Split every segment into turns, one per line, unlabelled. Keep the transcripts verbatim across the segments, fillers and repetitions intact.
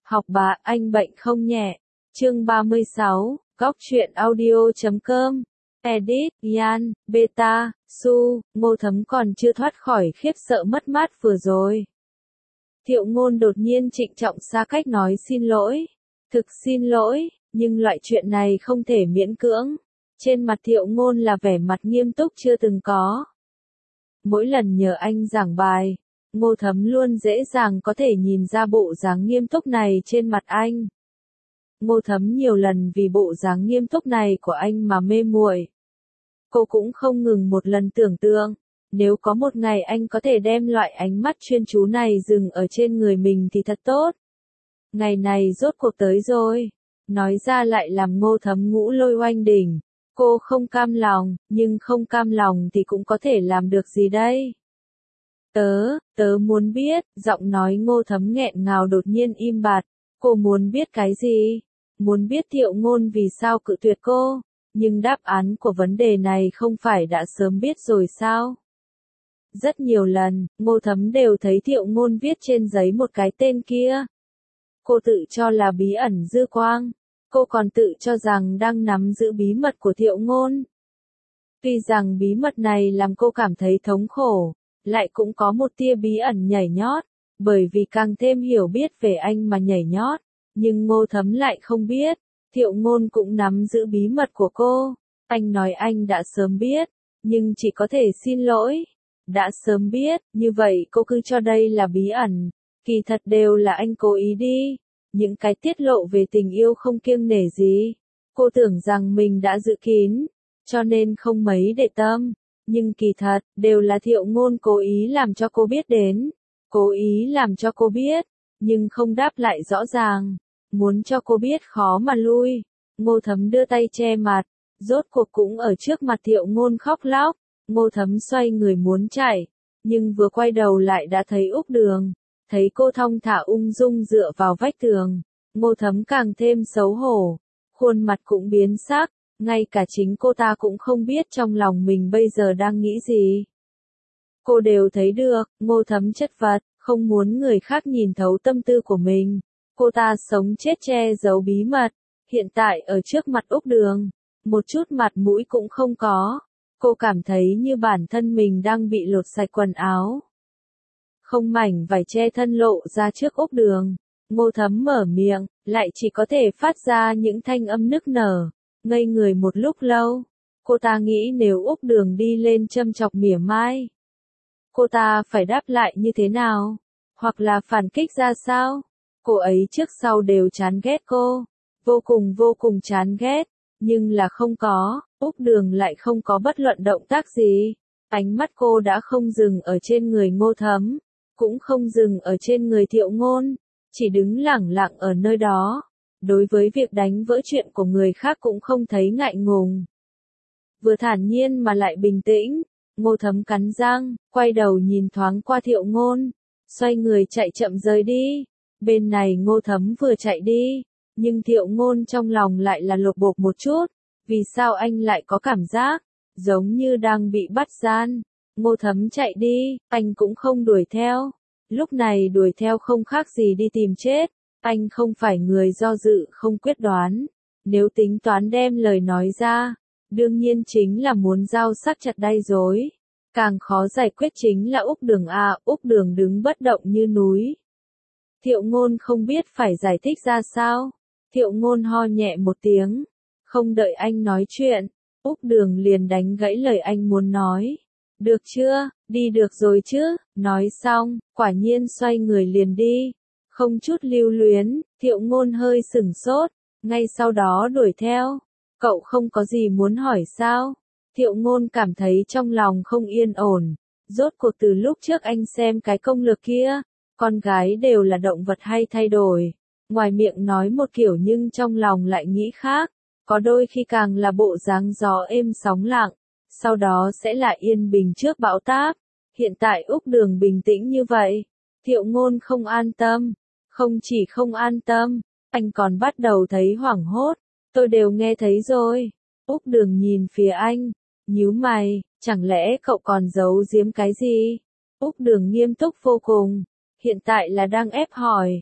Học bà, anh bệnh không nhẹ. Chương ba mươi sáu, góc truyện audio chấm com. Edit, Yan, Beta, Su, Ngô Thấm còn chưa thoát khỏi khiếp sợ mất mát vừa rồi. Thiệu Ngôn đột nhiên trịnh trọng xa cách nói xin lỗi. Thực xin lỗi, nhưng loại chuyện này không thể miễn cưỡng. Trên mặt Thiệu Ngôn là vẻ mặt nghiêm túc chưa từng có. Mỗi lần nhờ anh giảng bài, Ngô Thấm luôn dễ dàng có thể nhìn ra bộ dáng nghiêm túc này trên mặt anh. Ngô Thấm nhiều lần vì bộ dáng nghiêm túc này của anh mà mê muội. Cô cũng không ngừng một lần tưởng tượng, nếu có một ngày anh có thể đem loại ánh mắt chuyên chú này dừng ở trên người mình thì thật tốt. Ngày này rốt cuộc tới rồi, nói ra lại làm Ngô Thấm ngũ lôi oanh đỉnh. Cô không cam lòng, nhưng không cam lòng thì cũng có thể làm được gì đây? Tớ, tớ muốn biết, giọng nói Ngô Thấm nghẹn ngào đột nhiên im bặt. Cô muốn biết cái gì? Muốn biết Thiệu Ngôn vì sao cự tuyệt cô, nhưng đáp án của vấn đề này không phải đã sớm biết rồi sao? Rất nhiều lần, Ngô Thấm đều thấy Thiệu Ngôn viết trên giấy một cái tên kia. Cô tự cho là bí ẩn dư quang. Cô còn tự cho rằng đang nắm giữ bí mật của Thiệu Ngôn. Tuy rằng bí mật này làm cô cảm thấy thống khổ, lại cũng có một tia bí ẩn nhảy nhót, bởi vì càng thêm hiểu biết về anh mà nhảy nhót, nhưng Ngô Thấm lại không biết, Thiệu Ngôn cũng nắm giữ bí mật của cô. Anh nói anh đã sớm biết, nhưng chỉ có thể xin lỗi. Đã sớm biết, như vậy cô cứ cho đây là bí ẩn, kỳ thật đều là anh cố ý đi. Những cái tiết lộ về tình yêu không kiêng nể gì. Cô tưởng rằng mình đã giữ kín, cho nên không mấy để tâm. Nhưng kỳ thật, đều là Thiệu Ngôn cố ý làm cho cô biết đến. Cố ý làm cho cô biết, nhưng không đáp lại rõ ràng. Muốn cho cô biết khó mà lui. Ngô Thấm đưa tay che mặt, rốt cuộc cũng ở trước mặt Thiệu Ngôn khóc lóc. Ngô Thấm xoay người muốn chạy, nhưng vừa quay đầu lại đã thấy Úc Đường. Thấy cô thong thả ung dung dựa vào vách tường, Ngô Thấm càng thêm xấu hổ, khuôn mặt cũng biến sắc, ngay cả chính cô ta cũng không biết trong lòng mình bây giờ đang nghĩ gì. Cô đều thấy được, Ngô Thấm chất vật, không muốn người khác nhìn thấu tâm tư của mình. Cô ta sống chết che giấu bí mật, hiện tại ở trước mặt Úc Đường, một chút mặt mũi cũng không có. Cô cảm thấy như bản thân mình đang bị lột sạch quần áo. Không mảnh vải che thân lộ ra trước Úc Đường. Ngô Thấm mở miệng, lại chỉ có thể phát ra những thanh âm nức nở. Ngây người một lúc lâu, cô ta nghĩ nếu Úc Đường đi lên châm chọc mỉa mai, cô ta phải đáp lại như thế nào? Hoặc là phản kích ra sao? Cô ấy trước sau đều chán ghét cô, vô cùng vô cùng chán ghét, nhưng là không có, Úc Đường lại không có bất luận động tác gì. Ánh mắt cô đã không dừng ở trên người Ngô Thấm, cũng không dừng ở trên người Thiệu Ngôn, chỉ đứng lẳng lặng ở nơi đó. Đối với việc đánh vỡ chuyện của người khác cũng không thấy ngại ngùng. Vừa thản nhiên mà lại bình tĩnh, Ngô Thấm cắn răng, quay đầu nhìn thoáng qua Thiệu Ngôn, xoay người chạy chậm rời đi. Bên này Ngô Thấm vừa chạy đi, nhưng Thiệu Ngôn trong lòng lại là lột bột một chút. Vì sao anh lại có cảm giác giống như đang bị bắt gian? Ngô Thấm chạy đi, anh cũng không đuổi theo. Lúc này đuổi theo không khác gì đi tìm chết. Anh không phải người do dự không quyết đoán. Nếu tính toán đem lời nói ra, đương nhiên chính là muốn dao sắc chặt đay dối. Càng khó giải quyết chính là Úc Đường à, Úc Đường đứng bất động như núi. Thiệu Ngôn không biết phải giải thích ra sao. Thiệu Ngôn ho nhẹ một tiếng. Không đợi anh nói chuyện, Úc Đường liền đánh gãy lời anh muốn nói. Được chưa, đi được rồi chứ, nói xong, quả nhiên xoay người liền đi. Không chút lưu luyến, Thiệu Ngôn hơi sửng sốt, ngay sau đó đuổi theo. Cậu không có gì muốn hỏi sao? Thiệu Ngôn cảm thấy trong lòng không yên ổn. Rốt cuộc từ lúc trước anh xem cái công lược kia, con gái đều là động vật hay thay đổi. Ngoài miệng nói một kiểu nhưng trong lòng lại nghĩ khác. Có đôi khi càng là bộ dáng gió êm sóng lặng, sau đó sẽ là yên bình trước bão táp. Hiện tại Úc Đường bình tĩnh như vậy, Thiệu Ngôn không an tâm. Không chỉ không an tâm, anh còn bắt đầu thấy hoảng hốt. Tôi đều nghe thấy rồi. Úc Đường nhìn phía anh, nhíu mày, chẳng lẽ cậu còn giấu giếm cái gì? Úc Đường nghiêm túc vô cùng, hiện tại là đang ép hỏi.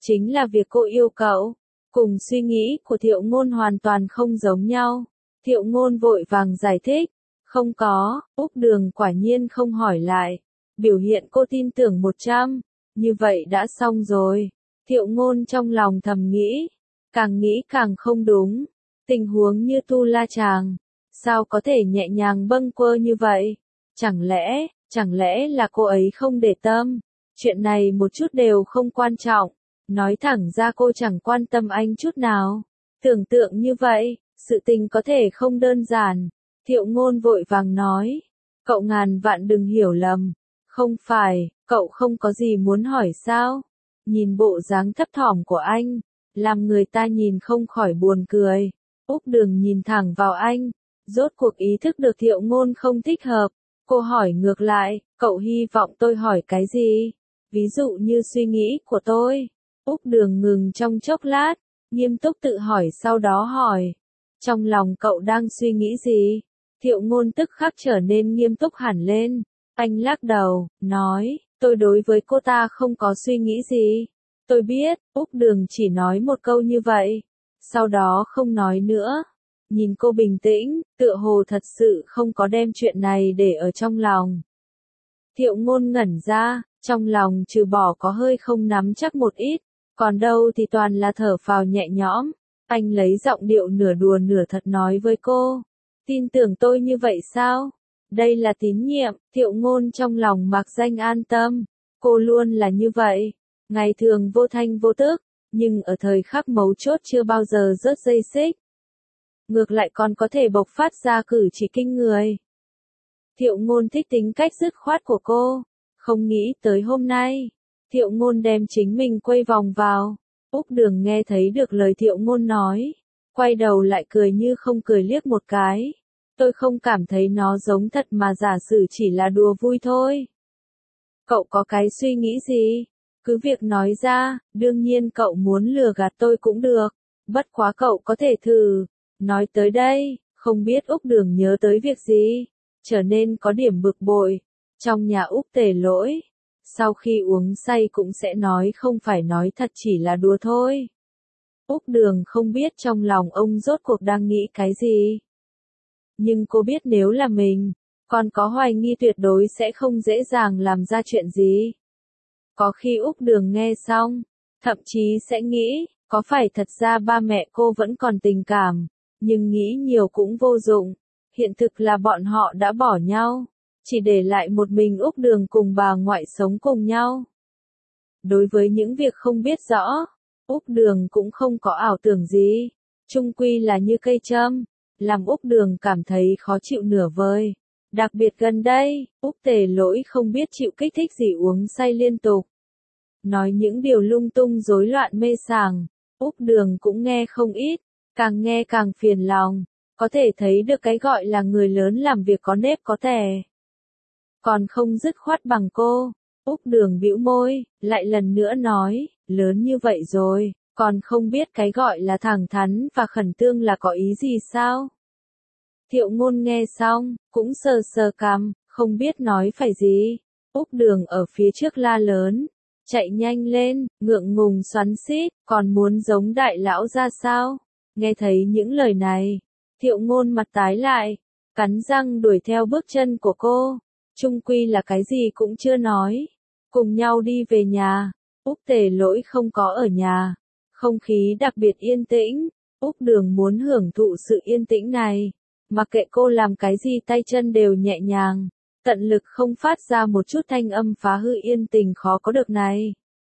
chính là việc cô yêu cậu. Cùng suy nghĩ của Thiệu Ngôn hoàn toàn không giống nhau. Thiệu Ngôn vội vàng giải thích. Không có, Úc Đường quả nhiên không hỏi lại. Biểu hiện cô tin tưởng một trăm. Như vậy đã xong rồi. Thiệu Ngôn trong lòng thầm nghĩ. Càng nghĩ càng không đúng. Tình huống như Tu La Chàng. Sao có thể nhẹ nhàng bâng quơ như vậy? Chẳng lẽ, chẳng lẽ là cô ấy không để tâm? Chuyện này một chút đều không quan trọng. Nói thẳng ra cô chẳng quan tâm anh chút nào. Tưởng tượng như vậy, sự tình có thể không đơn giản. Thiệu Ngôn vội vàng nói. Cậu ngàn vạn đừng hiểu lầm. Không phải, cậu không có gì muốn hỏi sao? Nhìn bộ dáng thấp thỏm của anh, làm người ta nhìn không khỏi buồn cười. Úc Đường nhìn thẳng vào anh, rốt cuộc ý thức được Thiệu Ngôn không thích hợp. Cô hỏi ngược lại, cậu hy vọng tôi hỏi cái gì? Ví dụ như suy nghĩ của tôi. Úc Đường ngừng trong chốc lát, nghiêm túc tự hỏi sau đó hỏi. Trong lòng cậu đang suy nghĩ gì? Thiệu Ngôn tức khắc trở nên nghiêm túc hẳn lên. Anh lắc đầu, nói, tôi đối với cô ta không có suy nghĩ gì. Tôi biết, Úc Đường chỉ nói một câu như vậy. Sau đó không nói nữa. Nhìn cô bình tĩnh, tựa hồ thật sự không có đem chuyện này để ở trong lòng. Thiệu Ngôn ngẩn ra, trong lòng trừ bỏ có hơi không nắm chắc một ít, còn đâu thì toàn là thở phào nhẹ nhõm. Anh lấy giọng điệu nửa đùa nửa thật nói với cô. Tin tưởng tôi như vậy sao? Đây là tín nhiệm. Thiệu Ngôn trong lòng mặc danh an tâm. Cô luôn là như vậy. Ngày thường vô thanh vô tức, nhưng ở thời khắc mấu chốt chưa bao giờ rớt dây xích. Ngược lại còn có thể bộc phát ra cử chỉ kinh người. Thiệu Ngôn thích tính cách dứt khoát của cô. Không nghĩ tới hôm nay, Thiệu Ngôn đem chính mình quay vòng vào. Úc Đường nghe thấy được lời Thiệu Ngôn nói, quay đầu lại cười như không cười liếc một cái. Tôi không cảm thấy nó giống thật mà giả sử chỉ là đùa vui thôi. Cậu có cái suy nghĩ gì? Cứ việc nói ra, đương nhiên cậu muốn lừa gạt tôi cũng được. Bất quá cậu có thể thử. Nói tới đây, không biết Úc Đường nhớ tới việc gì, trở nên có điểm bực bội. Trong nhà Úc Tề Lỗi, sau khi uống say cũng sẽ nói không phải nói thật chỉ là đùa thôi. Úc Đường không biết trong lòng ông rốt cuộc đang nghĩ cái gì. Nhưng cô biết nếu là mình, còn có hoài nghi tuyệt đối sẽ không dễ dàng làm ra chuyện gì. Có khi Úc Đường nghe xong, thậm chí sẽ nghĩ, có phải thật ra ba mẹ cô vẫn còn tình cảm, nhưng nghĩ nhiều cũng vô dụng. Hiện thực là bọn họ đã bỏ nhau, chỉ để lại một mình Úc Đường cùng bà ngoại sống cùng nhau. Đối với những việc không biết rõ, Úc Đường cũng không có ảo tưởng gì, chung quy là như cây châm, làm Úc Đường cảm thấy khó chịu nửa vời. Đặc biệt gần đây, Úc Tề Lỗi không biết chịu kích thích gì uống say liên tục. Nói những điều lung tung rối loạn mê sảng, Úc Đường cũng nghe không ít, càng nghe càng phiền lòng, có thể thấy được cái gọi là người lớn làm việc có nếp có tẻ. Còn không dứt khoát bằng cô, Úc Đường bĩu môi, lại lần nữa nói, lớn như vậy rồi, còn không biết cái gọi là thẳng thắn và khẩn tương là có ý gì sao? Thiệu Ngôn nghe xong, cũng sờ sờ cằm, không biết nói phải gì. Úc Đường ở phía trước la lớn, chạy nhanh lên, ngượng ngùng xoắn xít, còn muốn giống đại lão ra sao? Nghe thấy những lời này, Thiệu Ngôn mặt tái lại, cắn răng đuổi theo bước chân của cô. Chung quy là cái gì cũng chưa nói. Cùng nhau đi về nhà. Úc Tề Lỗi không có ở nhà. Không khí đặc biệt yên tĩnh. Úc Đường muốn hưởng thụ sự yên tĩnh này. Mặc kệ cô làm cái gì tay chân đều nhẹ nhàng. Tận lực không phát ra một chút thanh âm phá hư yên tình khó có được này.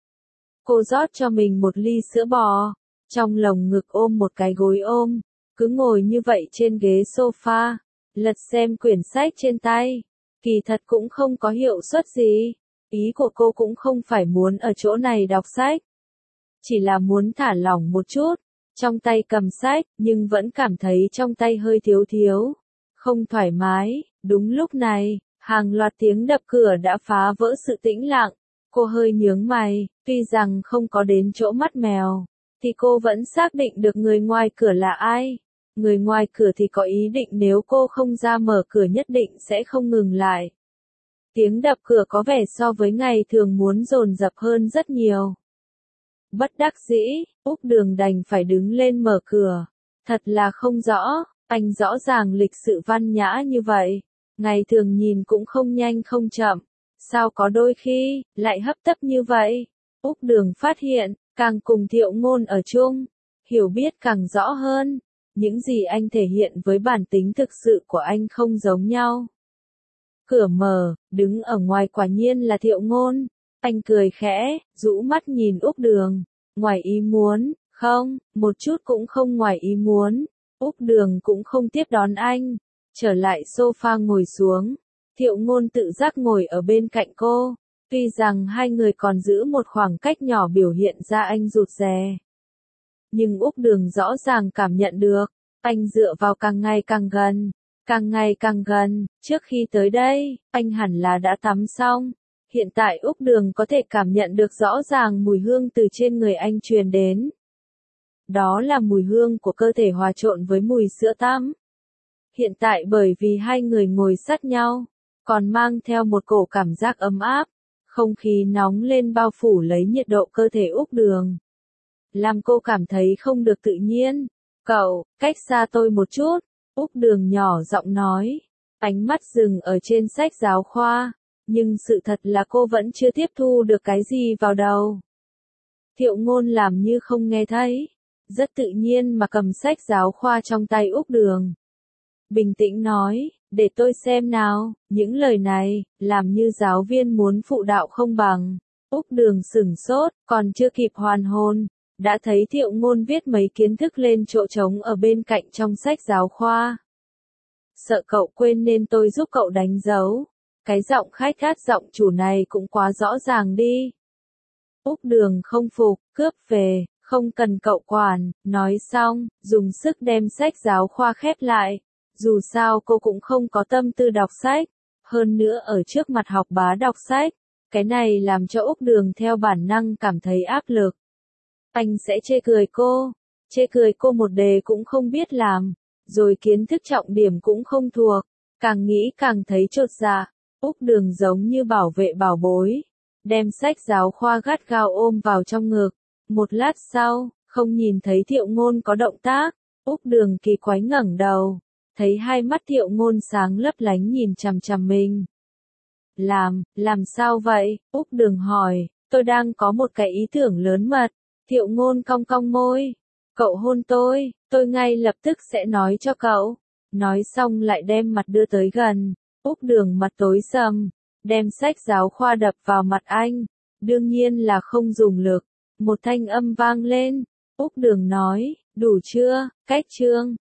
Cô rót cho mình một ly sữa bò. Trong lồng ngực ôm một cái gối ôm. Cứ ngồi như vậy trên ghế sofa. Lật xem quyển sách trên tay. Kỳ thật cũng không có hiệu suất gì. Ý của cô cũng không phải muốn ở chỗ này đọc sách. Chỉ là muốn thả lỏng một chút. Trong tay cầm sách, nhưng vẫn cảm thấy trong tay hơi thiếu thiếu. Không thoải mái. Đúng lúc này, hàng loạt tiếng đập cửa đã phá vỡ sự tĩnh lặng. Cô hơi nhướng mày, tuy rằng không có đến chỗ mắt mèo, thì cô vẫn xác định được người ngoài cửa là ai. Người ngoài cửa thì có ý định nếu cô không ra mở cửa nhất định sẽ không ngừng lại. Tiếng đập cửa có vẻ so với ngày thường muốn dồn dập hơn rất nhiều. Bất đắc dĩ, Úc Đường đành phải đứng lên mở cửa. Thật là không rõ, anh rõ ràng lịch sự văn nhã như vậy. Ngày thường nhìn cũng không nhanh không chậm. Sao có đôi khi, lại hấp tấp như vậy? Úc Đường phát hiện, càng cùng Thiệu Ngôn ở chung, hiểu biết càng rõ hơn. Những gì anh thể hiện với bản tính thực sự của anh không giống nhau. Cửa mở, đứng ở ngoài quả nhiên là Thiệu Ngôn. Anh cười khẽ, rũ mắt nhìn Úc Đường. Ngoài ý muốn, không, một chút cũng không ngoài ý muốn. Úc Đường cũng không tiếp đón anh. Trở lại sofa ngồi xuống. Thiệu Ngôn tự giác ngồi ở bên cạnh cô. Tuy rằng hai người còn giữ một khoảng cách nhỏ biểu hiện ra anh rụt rè. Nhưng Úc Đường rõ ràng cảm nhận được. Anh dựa vào càng ngày càng gần. Càng ngày càng gần. Trước khi tới đây, anh hẳn là đã tắm xong. Hiện tại Úc Đường có thể cảm nhận được rõ ràng mùi hương từ trên người anh truyền đến. Đó là mùi hương của cơ thể hòa trộn với mùi sữa tắm. Hiện tại bởi vì hai người ngồi sát nhau, còn mang theo một cổ cảm giác ấm áp, không khí nóng lên bao phủ lấy nhiệt độ cơ thể Úc Đường. Làm cô cảm thấy không được tự nhiên. Cậu, cách xa tôi một chút, Úc Đường nhỏ giọng nói. Ánh mắt dừng ở trên sách giáo khoa, nhưng sự thật là cô vẫn chưa tiếp thu được cái gì vào đầu. Thiệu Ngôn làm như không nghe thấy, rất tự nhiên mà cầm sách giáo khoa trong tay Úc Đường. Bình tĩnh nói, để tôi xem nào, những lời này, làm như giáo viên muốn phụ đạo không bằng. Úc Đường sửng sốt, còn chưa kịp hoàn hồn, đã thấy Thiệu Ngôn viết mấy kiến thức lên chỗ trống ở bên cạnh trong sách giáo khoa. Sợ cậu quên nên tôi giúp cậu đánh dấu. Cái giọng khách gát giọng chủ này cũng quá rõ ràng đi. Úc Đường không phục, cướp về, không cần cậu quản, nói xong, dùng sức đem sách giáo khoa khép lại. Dù sao cô cũng không có tâm tư đọc sách, hơn nữa ở trước mặt học bá đọc sách, cái này làm cho Úc Đường theo bản năng cảm thấy áp lực. Anh sẽ chê cười cô, chê cười cô một đề cũng không biết làm, rồi kiến thức trọng điểm cũng không thuộc, càng nghĩ càng thấy chột dạ. Úc Đường giống như bảo vệ bảo bối, đem sách giáo khoa gắt gao ôm vào trong ngực. Một lát sau, không nhìn thấy Thiệu Ngôn có động tác, Úc Đường kỳ quái ngẩng đầu, thấy hai mắt Thiệu Ngôn sáng lấp lánh nhìn chằm chằm mình. Làm, làm sao vậy? Úc Đường hỏi, tôi đang có một cái ý tưởng lớn mật. Thiệu Ngôn cong cong môi, cậu hôn tôi, tôi ngay lập tức sẽ nói cho cậu. Nói xong lại đem mặt đưa tới gần. Úc Đường mặt tối sầm, đem sách giáo khoa đập vào mặt anh. Đương nhiên là không dùng lực. Một thanh âm vang lên. Úc Đường nói, đủ chưa, cách chương.